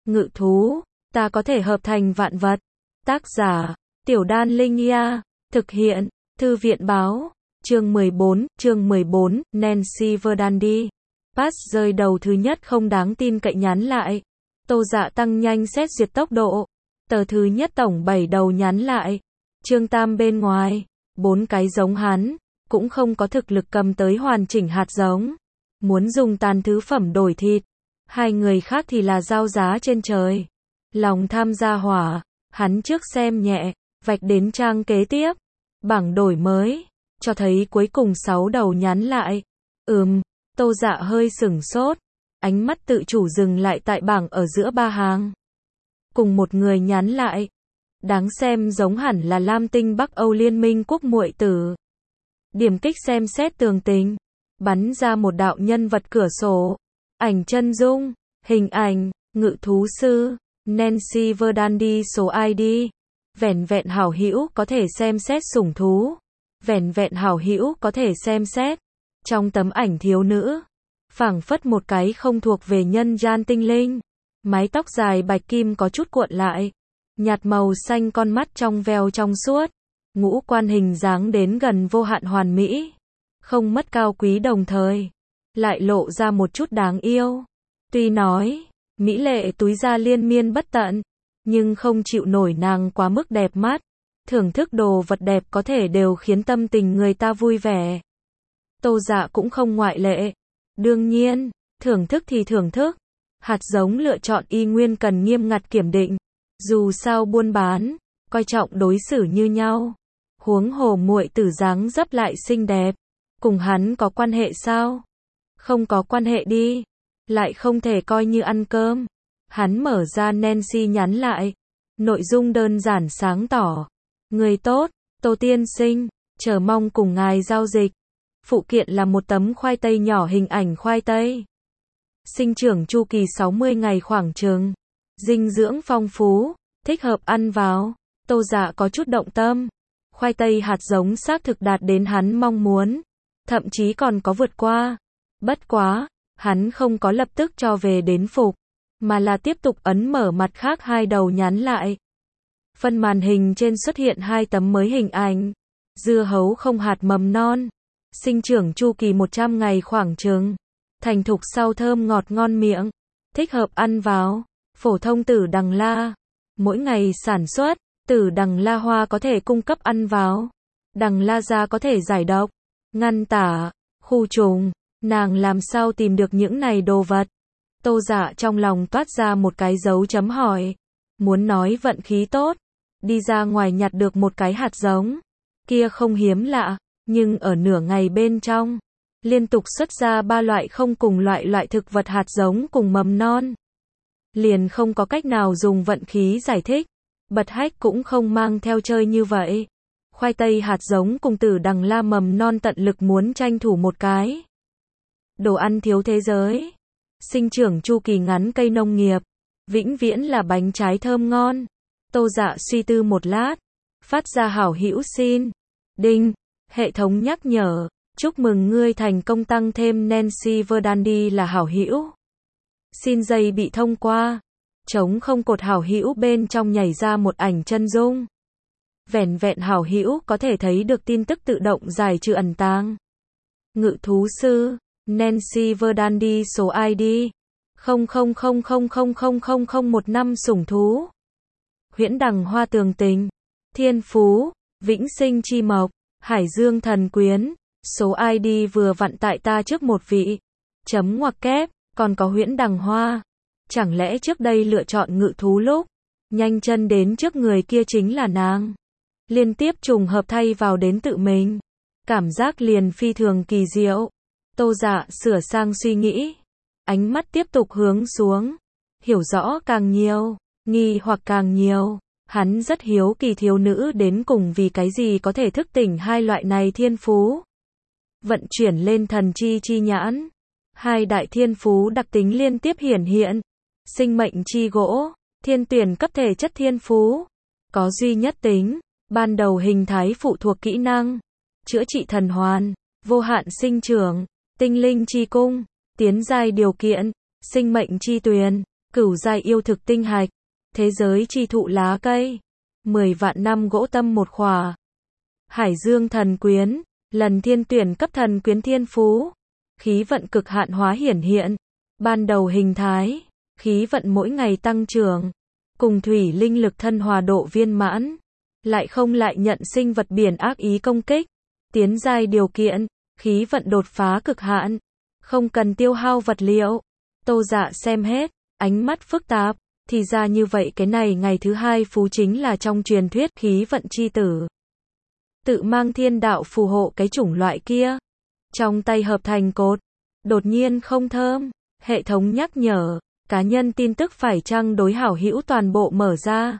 Ngự thú, ta có thể hợp thành vạn vật. Tác giả, Tiểu Đan Linh Ia, thực hiện, Thư viện báo, chương 14, Nancy Verdandi. Pass rơi đầu thứ nhất không đáng tin cậy nhắn lại. Tô Dạ tăng nhanh xét duyệt tốc độ. Tờ thứ nhất tổng 7 đầu nhắn lại. Trương Tam bên ngoài, 4 cái giống hắn, cũng không có thực lực cầm tới hoàn chỉnh hạt giống. Muốn dùng tàn thứ phẩm đổi thịt. Hai người khác thì là giao giá trên trời. Lòng tham gia hỏa, hắn trước xem nhẹ, vạch đến trang kế tiếp. Bảng đổi mới, cho thấy cuối cùng 6 đầu nhắn lại. Tô Dạ hơi sửng sốt, ánh mắt tự chủ dừng lại tại bảng ở giữa 3 hàng. Cùng một người nhắn lại. Đáng xem giống hẳn là Lam Tinh Bắc Âu Liên minh quốc muội tử. Điểm kích xem xét tường tình, bắn ra một đạo nhân vật cửa sổ. Ảnh chân dung, hình ảnh, ngự thú sư, Nancy Verdandi số ID. Vẻn vẹn hảo hữu có thể xem xét sủng thú. Vẻn vẹn hảo hữu có thể xem xét. Trong tấm ảnh thiếu nữ, phảng phất một cái không thuộc về nhân gian tinh linh. Mái tóc dài bạch kim có chút cuộn lại. Nhạt màu xanh, con mắt trong veo trong suốt. Ngũ quan hình dáng đến gần vô hạn hoàn mỹ. Không mất cao quý đồng thời lại lộ ra một chút đáng yêu. Tuy nói, mỹ lệ túi da liên miên bất tận, nhưng không chịu nổi nàng quá mức đẹp mắt. Thưởng thức đồ vật đẹp có thể đều khiến tâm tình người ta vui vẻ. Tô Dạ cũng không ngoại lệ. Đương nhiên, thưởng thức thì thưởng thức. Hạt giống lựa chọn y nguyên cần nghiêm ngặt kiểm định. Dù sao buôn bán, coi trọng đối xử như nhau. Huống hồ muội tử dáng dấp lại xinh đẹp. Cùng hắn có quan hệ sao? Không có quan hệ đi. Lại không thể coi như ăn cơm. Hắn mở ra Nancy nhắn lại. Nội dung đơn giản sáng tỏ. Người tốt, Tô tiên sinh, chờ mong cùng ngài giao dịch. Phụ kiện là một tấm khoai tây nhỏ, hình ảnh khoai tây. Sinh trưởng chu kỳ 60 ngày khoảng chừng. Dinh dưỡng phong phú, thích hợp ăn vào. Tô Dạ có chút động tâm. Khoai tây hạt giống xác thực đạt đến hắn mong muốn. Thậm chí còn có vượt qua. Bất quá, hắn không có lập tức cho về đến phục, mà là tiếp tục ấn mở mặt khác 2 đầu nhắn lại. Phân màn hình trên xuất hiện 2 tấm mới hình ảnh. Dưa hấu không hạt mầm non. Sinh trưởng chu kỳ 100 ngày khoảng chừng. Thành thục sau thơm ngọt ngon miệng. Thích hợp ăn vào. Phổ thông tử đằng la. Mỗi ngày sản xuất, tử đằng la hoa có thể cung cấp ăn vào. Đằng la da có thể giải độc, ngăn tả, khu trùng. Nàng làm sao tìm được những này đồ vật? Tô Dạ trong lòng toát ra một cái dấu chấm hỏi. Muốn nói vận khí tốt, đi ra ngoài nhặt được một cái hạt giống. Kia không hiếm lạ, nhưng ở nửa ngày bên trong, liên tục xuất ra 3 loại không cùng loại thực vật hạt giống cùng mầm non. Liền không có cách nào dùng vận khí giải thích. Bật hách cũng không mang theo chơi như vậy. Khoai tây hạt giống cùng tử đằng la mầm non tận lực muốn tranh thủ một cái. Đồ ăn thiếu thế giới. Sinh trưởng chu kỳ ngắn cây nông nghiệp. Vĩnh viễn là bánh trái thơm ngon. Tô Dạ suy tư một lát. Phát ra hảo hữu xin. Đinh. Hệ thống nhắc nhở. Chúc mừng ngươi thành công tăng thêm Nancy Verdandi là hảo hữu. Xin dây bị thông qua. Trống không cột hảo hữu bên trong nhảy ra một ảnh chân dung. Vẻn vẹn hảo hữu có thể thấy được tin tức tự động giải trừ ẩn tàng. Ngự thú sư, Nancy Verdandi số ID 0000000015 sủng thú. Huyễn đằng hoa tường tình. Thiên phú, vĩnh sinh chi mộc, hải dương thần quyến. Số ID vừa vặn tại ta trước một vị. Chấm ngoặc kép, còn có huyễn đằng hoa. Chẳng lẽ trước đây lựa chọn ngự thú lúc nhanh chân đến trước người kia chính là nàng? Liên tiếp trùng hợp thay vào đến tự mình. Cảm giác liền phi thường kỳ diệu. Tô Dạ sửa sang suy nghĩ. Ánh mắt tiếp tục hướng xuống. Hiểu rõ càng nhiều, nghi hoặc càng nhiều. Hắn rất hiếu kỳ thiếu nữ đến cùng vì cái gì có thể thức tỉnh 2 loại này thiên phú. Vận chuyển lên thần chi nhãn. 2 đại thiên phú đặc tính liên tiếp hiển hiện. Sinh mệnh chi gỗ, thiên tuyển cấp thể chất thiên phú. Có duy nhất tính, ban đầu hình thái phụ thuộc kỹ năng. Chữa trị thần hoàn, vô hạn sinh trưởng, tinh linh chi cung, tiến giai điều kiện, sinh mệnh chi tuyền, Cửu giai yêu thực tinh hạch, thế giới chi thụ lá cây, 10 vạn năm gỗ tâm một khỏa. Hải dương thần quyến, lần thiên tuyển cấp thần quyến thiên phú. Khí vận cực hạn hóa hiển hiện, ban đầu hình thái, khí vận mỗi ngày tăng trưởng, cùng thủy linh lực thân hòa độ viên mãn, lại không lại nhận sinh vật biển ác ý công kích, tiến giai điều kiện, khí vận đột phá cực hạn, không cần tiêu hao vật liệu. Tô Dạ xem hết, ánh mắt phức tạp, thì ra như vậy cái này ngày thứ hai phú chính là trong truyền thuyết khí vận chi tử. Tự mang thiên đạo phù hộ cái chủng loại kia, trong tay hợp thành cột, đột nhiên không thơm, hệ thống nhắc nhở, cá nhân tin tức phải chăng đối hảo hữu toàn bộ mở ra.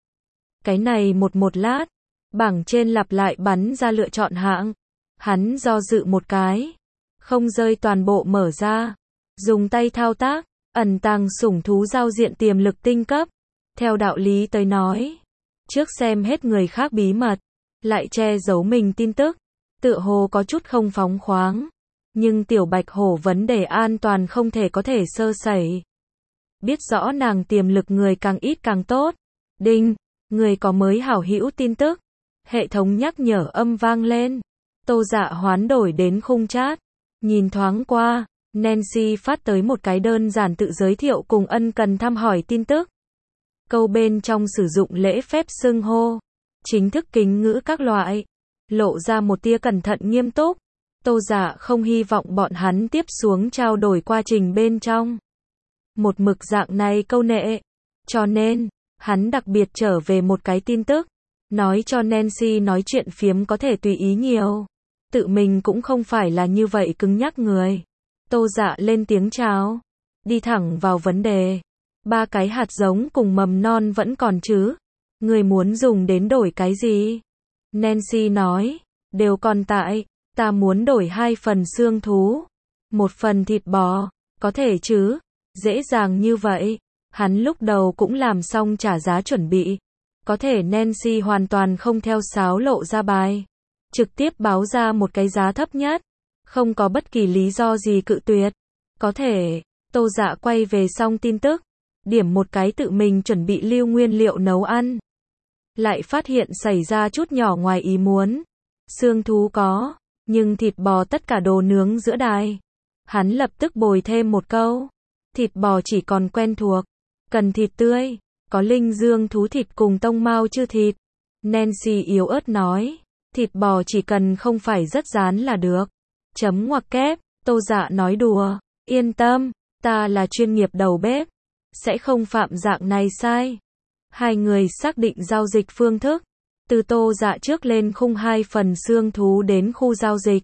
Cái này một lát, bảng trên lặp lại bắn ra lựa chọn hạng, hắn do dự một cái, không rơi toàn bộ mở ra, dùng tay thao tác, ẩn tàng sủng thú giao diện tiềm lực tinh cấp, theo đạo lý tới nói, trước xem hết người khác bí mật, lại che giấu mình tin tức, tựa hồ có chút không phóng khoáng. Nhưng tiểu bạch hổ vấn đề an toàn không thể có thể sơ sẩy. Biết rõ nàng tiềm lực người càng ít càng tốt. Đinh, người có mới hảo hữu tin tức. Hệ thống nhắc nhở âm vang lên. Tô Dạ hoán đổi đến khung chat. Nhìn thoáng qua, Nancy phát tới một cái đơn giản tự giới thiệu cùng ân cần thăm hỏi tin tức. Câu bên trong sử dụng lễ phép xưng hô, chính thức kính ngữ các loại, lộ ra một tia cẩn thận nghiêm túc. Tô Dạ không hy vọng bọn hắn tiếp xuống trao đổi quá trình bên trong. Một mực dạng này câu nệ. Cho nên, hắn đặc biệt trở về một cái tin tức. Nói cho Nancy nói chuyện phiếm có thể tùy ý nhiều. Tự mình cũng không phải là như vậy cứng nhắc người. Tô Dạ lên tiếng chào. Đi thẳng vào vấn đề. 3 cái hạt giống cùng mầm non vẫn còn chứ. Người muốn dùng đến đổi cái gì? Nancy nói. Đều còn tại. Ta muốn đổi 2 phần xương thú, 1 phần thịt bò, có thể chứ? Dễ dàng như vậy. Hắn lúc đầu cũng làm xong trả giá chuẩn bị. Có thể Nancy hoàn toàn không theo sáo lộ ra bài. Trực tiếp báo ra một cái giá thấp nhất. Không có bất kỳ lý do gì cự tuyệt. Có thể, Tô Dạ quay về xong tin tức. Điểm một cái tự mình chuẩn bị lưu nguyên liệu nấu ăn. Lại phát hiện xảy ra chút nhỏ ngoài ý muốn. Xương thú có. Nhưng thịt bò tất cả đồ nướng giữa đài. Hắn lập tức bồi thêm một câu. Thịt bò chỉ còn quen thuộc. Cần thịt tươi. Có linh dương thú thịt cùng tông mao chư thịt. Nancy yếu ớt nói. Thịt bò chỉ cần không phải rất rán là được. Chấm ngoặc kép. Tô Dạ nói đùa. Yên tâm. Ta là chuyên nghiệp đầu bếp. Sẽ không phạm dạng này sai. Hai người xác định giao dịch phương thức. Từ Tô Dạ trước lên khung 2 phần xương thú đến khu giao dịch.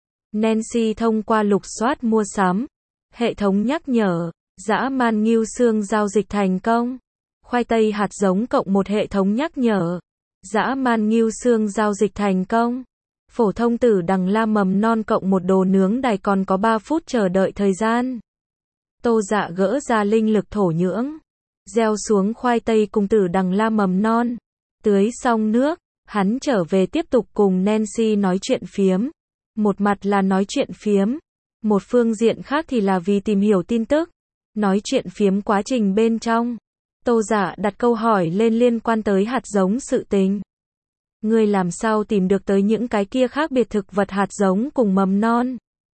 Nancy thông qua lục soát mua sắm. Hệ thống nhắc nhở, dã man ngưu xương giao dịch thành công. Khoai tây hạt giống cộng một hệ thống nhắc nhở. Dã man ngưu xương giao dịch thành công. Phổ thông tử đằng la mầm non cộng một đồ nướng đài còn có 3 phút chờ đợi thời gian. Tô Dạ gỡ ra linh lực thổ nhưỡng. Gieo xuống khoai tây cùng tử đằng la mầm non. Tưới xong nước, hắn trở về tiếp tục cùng Nancy nói chuyện phiếm. Một mặt là nói chuyện phiếm, một phương diện khác thì là vì tìm hiểu tin tức. Nói chuyện phiếm quá trình bên trong, Tô Dạ đặt câu hỏi lên liên quan tới hạt giống sự tình. Ngươi làm sao tìm được tới những cái kia khác biệt thực vật hạt giống cùng mầm non?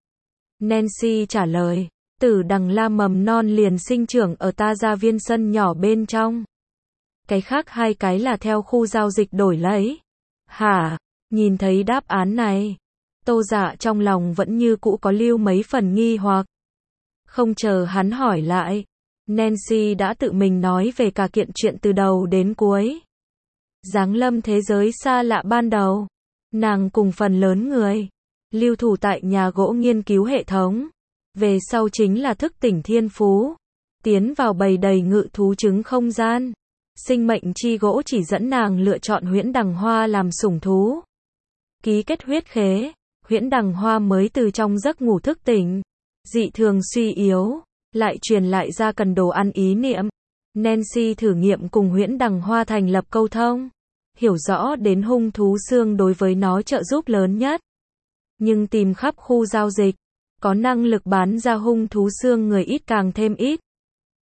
Nancy trả lời, tử đằng la mầm non liền sinh trưởng ở ta gia viên sân nhỏ bên trong. Cái khác 2 cái là theo khu giao dịch đổi lấy. Hả? Nhìn thấy đáp án này, Tô Dạ trong lòng vẫn như cũ có lưu mấy phần nghi hoặc. Không chờ hắn hỏi lại, Nancy đã tự mình nói về cả kiện chuyện từ đầu đến cuối. Giáng lâm thế giới xa lạ ban đầu, nàng cùng phần lớn người lưu thủ tại nhà gỗ nghiên cứu hệ thống. Về sau chính là thức tỉnh thiên phú, tiến vào bầy đầy ngự thú trứng không gian. Sinh mệnh chi gỗ chỉ dẫn nàng lựa chọn huyễn đằng hoa làm sủng thú. Ký kết huyết khế, huyễn đằng hoa mới từ trong giấc ngủ thức tỉnh. Dị thường suy yếu, lại truyền lại ra cần đồ ăn ý niệm. Nancy thử nghiệm cùng huyễn đằng hoa thành lập câu thông. Hiểu rõ đến hung thú xương đối với nó trợ giúp lớn nhất. Nhưng tìm khắp khu giao dịch, có năng lực bán ra hung thú xương người ít càng thêm ít.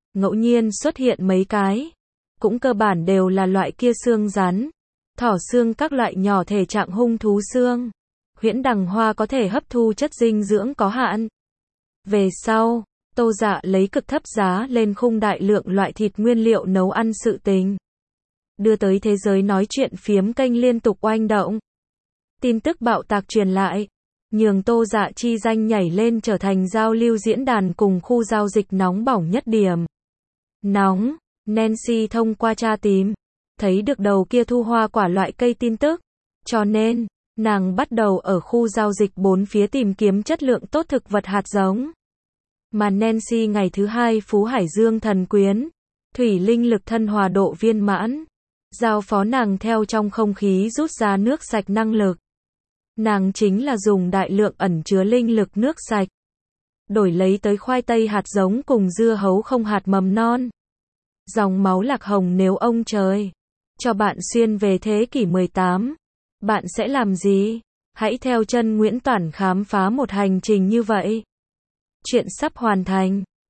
ngẫu nhiên xuất hiện mấy cái. Cũng cơ bản đều là loại kia xương rắn, thỏ xương các loại nhỏ thể trạng hung thú xương. Huyễn đằng hoa có thể hấp thu chất dinh dưỡng có hạn. Về sau, Tô Dạ lấy cực thấp giá lên khung đại lượng loại thịt nguyên liệu nấu ăn sự tình. Đưa tới thế giới nói chuyện phiếm kênh liên tục oanh động. Tin tức bạo tạc truyền lại, nhường Tô Dạ chi danh nhảy lên trở thành giao lưu diễn đàn cùng khu giao dịch nóng bỏng nhất điểm. Nóng, Nancy thông qua tra tìm, thấy được đầu kia thu hoa quả loại cây tin tức. Cho nên, nàng bắt đầu ở khu giao dịch bốn phía tìm kiếm chất lượng tốt thực vật hạt giống. Mà Nancy ngày thứ hai Phú Hải Dương thần quyến, thủy linh lực thân hòa độ viên mãn, giao phó nàng theo trong không khí rút ra nước sạch năng lực. Nàng chính là dùng đại lượng ẩn chứa linh lực nước sạch, đổi lấy tới khoai tây hạt giống cùng dưa hấu không hạt mầm non. Dòng máu lạc hồng nếu ông trời cho bạn xuyên về thế kỷ 18, bạn sẽ làm gì? Hãy theo chân Nguyễn Toản khám phá một hành trình như vậy. Chuyện sắp hoàn thành.